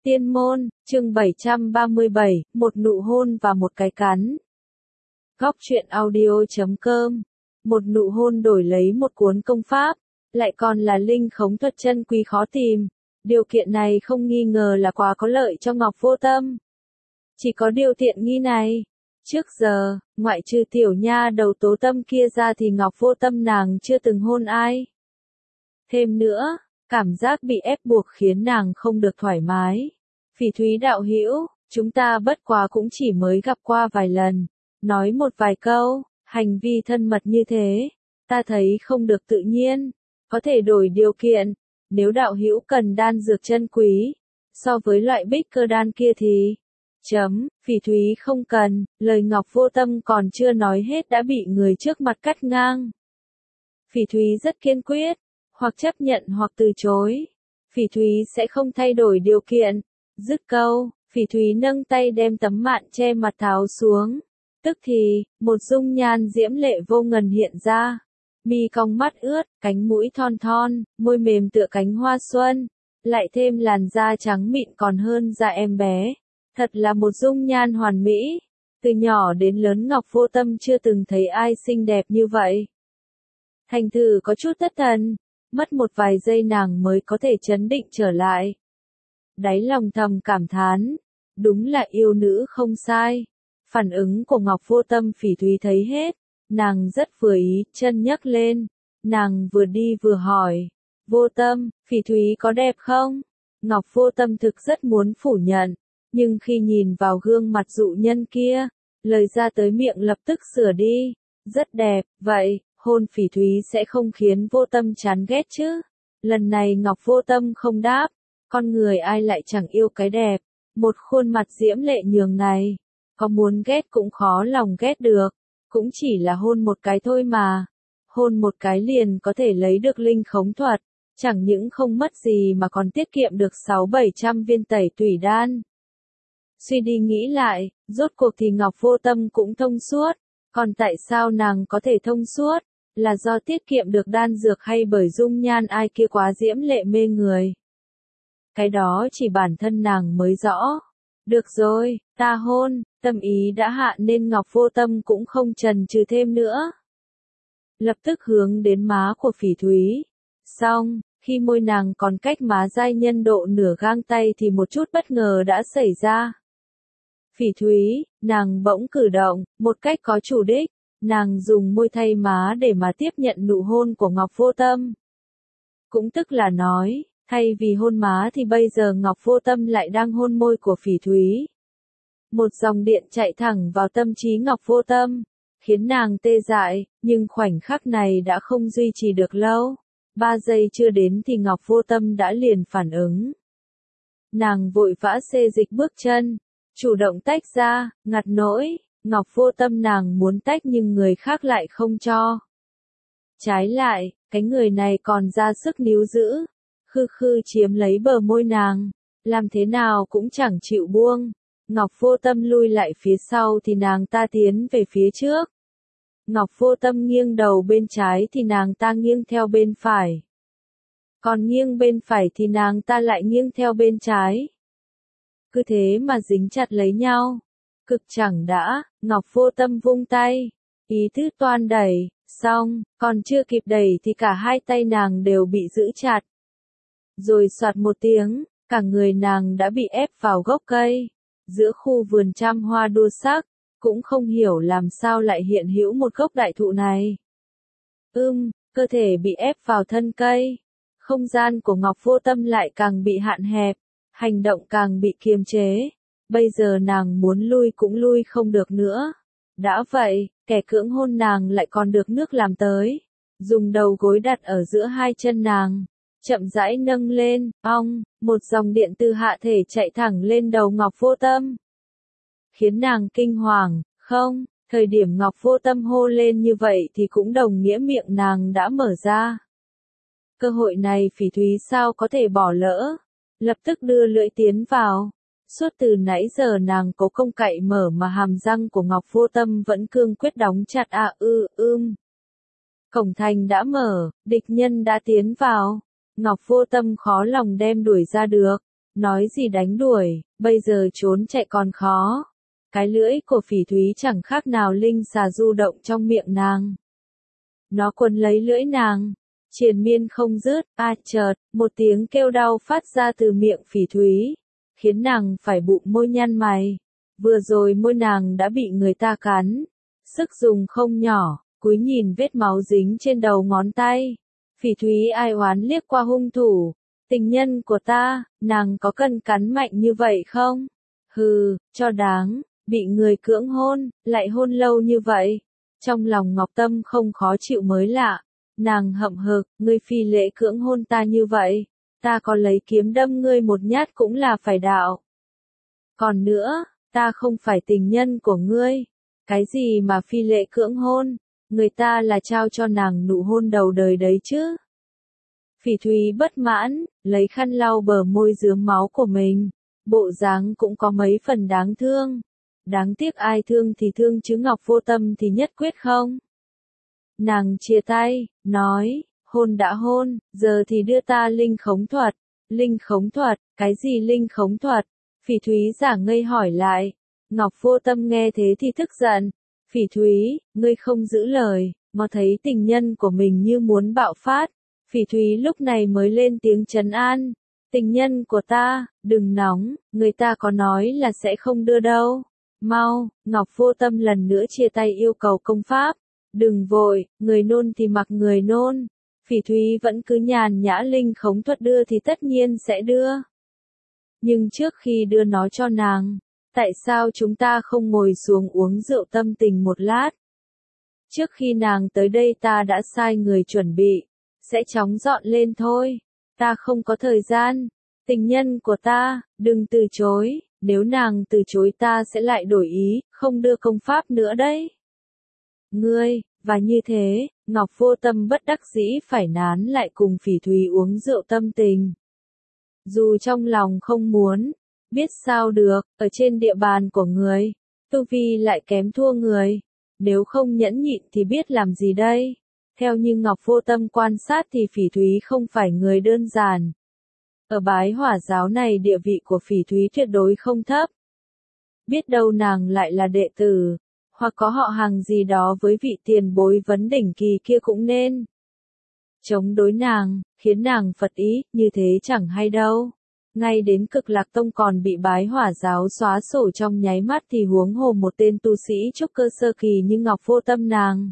Tiên môn, chương 737, một nụ hôn và một cái cắn. Góc truyện audio.com. Một nụ hôn đổi lấy một cuốn công pháp, lại còn là linh khống thuật chân quý khó tìm. Điều kiện này không nghi ngờ là quá có lợi cho Ngọc Vô Tâm. Chỉ có điều tiện nghi này. Trước giờ, ngoại trừ tiểu nha đầu Tố Tâm kia ra thì Ngọc Vô Tâm nàng chưa từng hôn ai. Thêm nữa, cảm giác bị ép buộc khiến nàng không được thoải mái. Phỉ Thúy đạo hữu, chúng ta bất quá cũng chỉ mới gặp qua vài lần, nói một vài câu, hành vi thân mật như thế, ta thấy không được tự nhiên, có thể đổi điều kiện, nếu đạo hữu cần đan dược chân quý, so với loại bích cơ đan kia thì... Phỉ Thúy không cần, lời Ngọc Vô Tâm còn chưa nói hết đã bị người trước mặt cắt ngang. Phỉ Thúy rất kiên quyết, hoặc chấp nhận hoặc từ chối. Phỉ Thúy sẽ không thay đổi điều kiện. Dứt câu, Phỉ Thúy nâng tay đem tấm mạn che mặt tháo xuống. Tức thì, một dung nhan diễm lệ vô ngần hiện ra. Mi cong mắt ướt, cánh mũi thon thon, môi mềm tựa cánh hoa xuân. Lại thêm làn da trắng mịn còn hơn da em bé. Thật là một dung nhan hoàn mỹ. Từ nhỏ đến lớn Ngọc Vô Tâm chưa từng thấy ai xinh đẹp như vậy. Thành thử có chút thất thần. Mất một vài giây nàng mới có thể trấn định trở lại. Đáy lòng thầm cảm thán, đúng là yêu nữ không sai. Phản ứng của Ngọc Vô Tâm Phỉ Thúy thấy hết, nàng rất vừa ý, chân nhấc lên, nàng vừa đi vừa hỏi, Vô Tâm, Phỉ Thúy có đẹp không? Ngọc Vô Tâm thực rất muốn phủ nhận, nhưng khi nhìn vào gương mặt dụ nhân kia, lời ra tới miệng lập tức sửa đi, rất đẹp, vậy, hôn Phỉ Thúy sẽ không khiến Vô Tâm chán ghét chứ? Lần này Ngọc Vô Tâm không đáp. Con người ai lại chẳng yêu cái đẹp, một khuôn mặt diễm lệ nhường này, có muốn ghét cũng khó lòng ghét được, cũng chỉ là hôn một cái thôi mà, hôn một cái liền có thể lấy được linh khống thuật, chẳng những không mất gì mà còn tiết kiệm được 600-700 viên tẩy tủy đan. Suy đi nghĩ lại, rốt cuộc thì Ngọc Vô Tâm cũng thông suốt, còn tại sao nàng có thể thông suốt, là do tiết kiệm được đan dược hay bởi dung nhan ai kia quá diễm lệ mê người. Cái đó chỉ bản thân nàng mới rõ. Được rồi, ta hôn, tâm ý đã hạ nên Ngọc Vô Tâm cũng không chần chừ thêm nữa. Lập tức hướng đến má của Phỉ Thúy. Xong, khi môi nàng còn cách má giai nhân độ nửa gang tay thì một chút bất ngờ đã xảy ra. Phỉ Thúy, nàng bỗng cử động, một cách có chủ đích, nàng dùng môi thay má để mà tiếp nhận nụ hôn của Ngọc Vô Tâm. Cũng tức là nói, thay vì hôn má thì bây giờ Ngọc Vô Tâm lại đang hôn môi của Phỉ Thúy. Một dòng điện chạy thẳng vào tâm trí Ngọc Vô Tâm, khiến nàng tê dại, nhưng khoảnh khắc này đã không duy trì được lâu. 3 giây chưa đến thì Ngọc Vô Tâm đã liền phản ứng. Nàng vội vã xê dịch bước chân, chủ động tách ra, ngặt nỗi, Ngọc Vô Tâm nàng muốn tách nhưng người khác lại không cho. Trái lại, cái người này còn ra sức níu giữ. Khư khư chiếm lấy bờ môi nàng, làm thế nào cũng chẳng chịu buông. Ngọc Vô Tâm lui lại phía sau thì nàng ta tiến về phía trước. Ngọc Vô Tâm nghiêng đầu bên trái thì nàng ta nghiêng theo bên phải. Còn nghiêng bên phải thì nàng ta lại nghiêng theo bên trái. Cứ thế mà dính chặt lấy nhau. Cực chẳng đã, Ngọc Vô Tâm vung tay. Ý tứ toan đẩy, xong, còn chưa kịp đẩy thì cả hai tay nàng đều bị giữ chặt. Rồi soạt một tiếng, cả người nàng đã bị ép vào gốc cây, giữa khu vườn trăm hoa đua sắc, cũng không hiểu làm sao lại hiện hữu một gốc đại thụ này. Cơ thể bị ép vào thân cây, không gian của Ngọc Vô Tâm lại càng bị hạn hẹp, hành động càng bị kiềm chế, bây giờ nàng muốn lui cũng lui không được nữa. Đã vậy, kẻ cưỡng hôn nàng lại còn được nước làm tới, dùng đầu gối đặt ở giữa hai chân nàng. Chậm rãi nâng lên, một dòng điện từ hạ thể chạy thẳng lên đầu Ngọc Vô Tâm. Khiến nàng kinh hoàng, không, thời điểm Ngọc Vô Tâm hô lên như vậy thì cũng đồng nghĩa miệng nàng đã mở ra. Cơ hội này Phỉ Thúy sao có thể bỏ lỡ, lập tức đưa lưỡi tiến vào. Suốt từ nãy giờ nàng cố công cậy mở mà hàm răng của Ngọc Vô Tâm vẫn cương quyết đóng chặt Cổng thành đã mở, địch nhân đã tiến vào. Ngọc Vô Tâm khó lòng đem đuổi ra được, Nói gì đánh đuổi, bây giờ trốn chạy còn khó. Cái lưỡi của Phỉ Thúy chẳng khác nào linh xà du động trong miệng nàng. Nó quấn lấy lưỡi nàng, triền miên không dứt, chợt, một tiếng kêu đau phát ra từ miệng Phỉ Thúy, khiến nàng phải bụng môi nhăn mày. Vừa rồi môi nàng đã bị người ta cắn, sức dùng không nhỏ, cúi nhìn vết máu dính trên đầu ngón tay. Phỉ Thúy ai oán liếc qua hung thủ, tình nhân của ta, nàng có cần cắn mạnh như vậy không? Hừ, cho đáng, bị người cưỡng hôn, lại hôn lâu như vậy. Trong lòng Ngọc Tâm không khó chịu mới lạ, nàng hậm hực, ngươi phi lễ cưỡng hôn ta như vậy, ta có lấy kiếm đâm ngươi một nhát cũng là phải đạo. Còn nữa, ta không phải tình nhân của ngươi, cái gì mà phi lễ cưỡng hôn, người ta là trao cho nàng nụ hôn đầu đời đấy chứ. Phỉ Thúy bất mãn, lấy khăn lau bờ môi rướm máu của mình, bộ dáng cũng có mấy phần đáng thương. Đáng tiếc ai thương thì thương chứ Ngọc Vô Tâm thì nhất quyết không. Nàng chia tay, nói, hôn đã hôn, giờ thì đưa ta linh khống thuật. Linh khống thuật, cái gì linh khống thuật? Phỉ Thúy giả ngây hỏi lại. Ngọc Vô Tâm nghe thế thì tức giận. Phỉ Thúy, ngươi không giữ lời, mà thấy tình nhân của mình như muốn bạo phát. Phỉ Thúy lúc này mới lên tiếng trấn an. Tình nhân của ta, đừng nóng, người ta có nói là sẽ không đưa đâu. Mau, Ngọc Vô Tâm lần nữa chia tay yêu cầu công pháp. Đừng vội, người nôn thì mặc người nôn. Phỉ Thúy vẫn cứ nhàn nhã linh khống thuật đưa thì tất nhiên sẽ đưa. Nhưng trước khi đưa nó cho nàng, tại sao chúng ta không ngồi xuống uống rượu tâm tình một lát? Trước khi nàng tới đây ta đã sai người chuẩn bị, sẽ chóng dọn lên thôi. Ta không có thời gian. Tình nhân của ta, đừng từ chối. Nếu nàng từ chối ta sẽ lại đổi ý, không đưa công pháp nữa đấy. Ngươi, và như thế, Ngọc Vô Tâm bất đắc dĩ phải nán lại cùng Phỉ Thúy uống rượu tâm tình. Dù trong lòng không muốn, biết sao được, ở trên địa bàn của người, tu vi lại kém thua người. Nếu không nhẫn nhịn thì biết làm gì đây? Theo như Ngọc Vô Tâm quan sát thì Phỉ Thúy không phải người đơn giản. Ở Bái Hỏa giáo này địa vị của Phỉ Thúy tuyệt đối không thấp. Biết đâu nàng lại là đệ tử, hoặc có họ hàng gì đó với vị tiền bối vấn đỉnh kỳ kia cũng nên. Chống đối nàng, khiến nàng phật ý, như thế chẳng hay đâu. Ngay đến Cực Lạc Tông còn bị Bái Hỏa giáo xóa sổ trong nháy mắt thì huống hồ một tên tu sĩ trúc cơ sơ kỳ như Ngọc Vô Tâm nàng.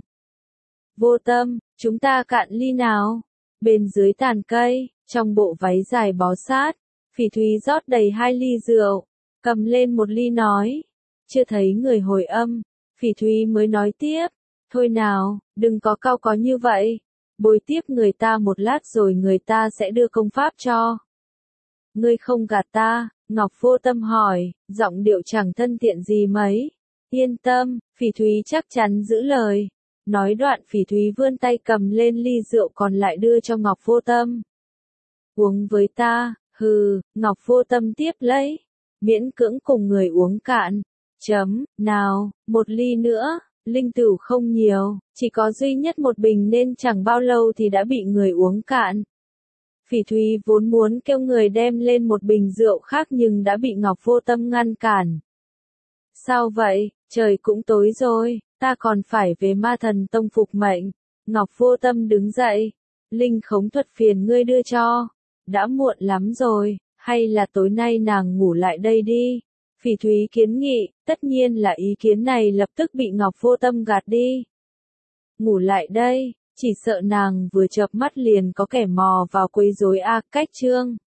Vô Tâm, chúng ta cạn ly nào? Bên dưới tàn cây, trong bộ váy dài bó sát, Phỉ Thúy rót đầy 2 ly rượu, cầm lên một ly nói. Chưa thấy người hồi âm, Phỉ Thúy mới nói tiếp. Thôi nào, đừng có cau có như vậy. Bồi tiếp người ta một lát rồi người ta sẽ đưa công pháp cho. Ngươi không gạt ta, Ngọc Vô Tâm hỏi, giọng điệu chẳng thân thiện gì mấy. Yên tâm, Phỉ Thúy chắc chắn giữ lời. Nói đoạn Phỉ Thúy vươn tay cầm lên ly rượu còn lại đưa cho Ngọc Vô Tâm. Uống với ta, hừ, Ngọc Vô Tâm tiếp lấy. Miễn cưỡng cùng người uống cạn. Nào, một ly nữa, linh tửu không nhiều, chỉ có duy nhất một bình nên chẳng bao lâu thì đã bị người uống cạn. Phỉ Thúy vốn muốn kêu người đem lên một bình rượu khác nhưng đã bị Ngọc Vô Tâm ngăn cản. Sao vậy, trời cũng tối rồi, ta còn phải về Ma Thần Tông phục mệnh. Ngọc Vô Tâm đứng dậy. Linh khống thuật phiền ngươi đưa cho. Đã muộn lắm rồi, hay là tối nay nàng ngủ lại đây đi. Phỉ Thúy kiến nghị, tất nhiên là ý kiến này lập tức bị Ngọc Vô Tâm gạt đi. Ngủ lại đây, chỉ sợ nàng vừa chợp mắt liền có kẻ mò vào quấy rối cách chương.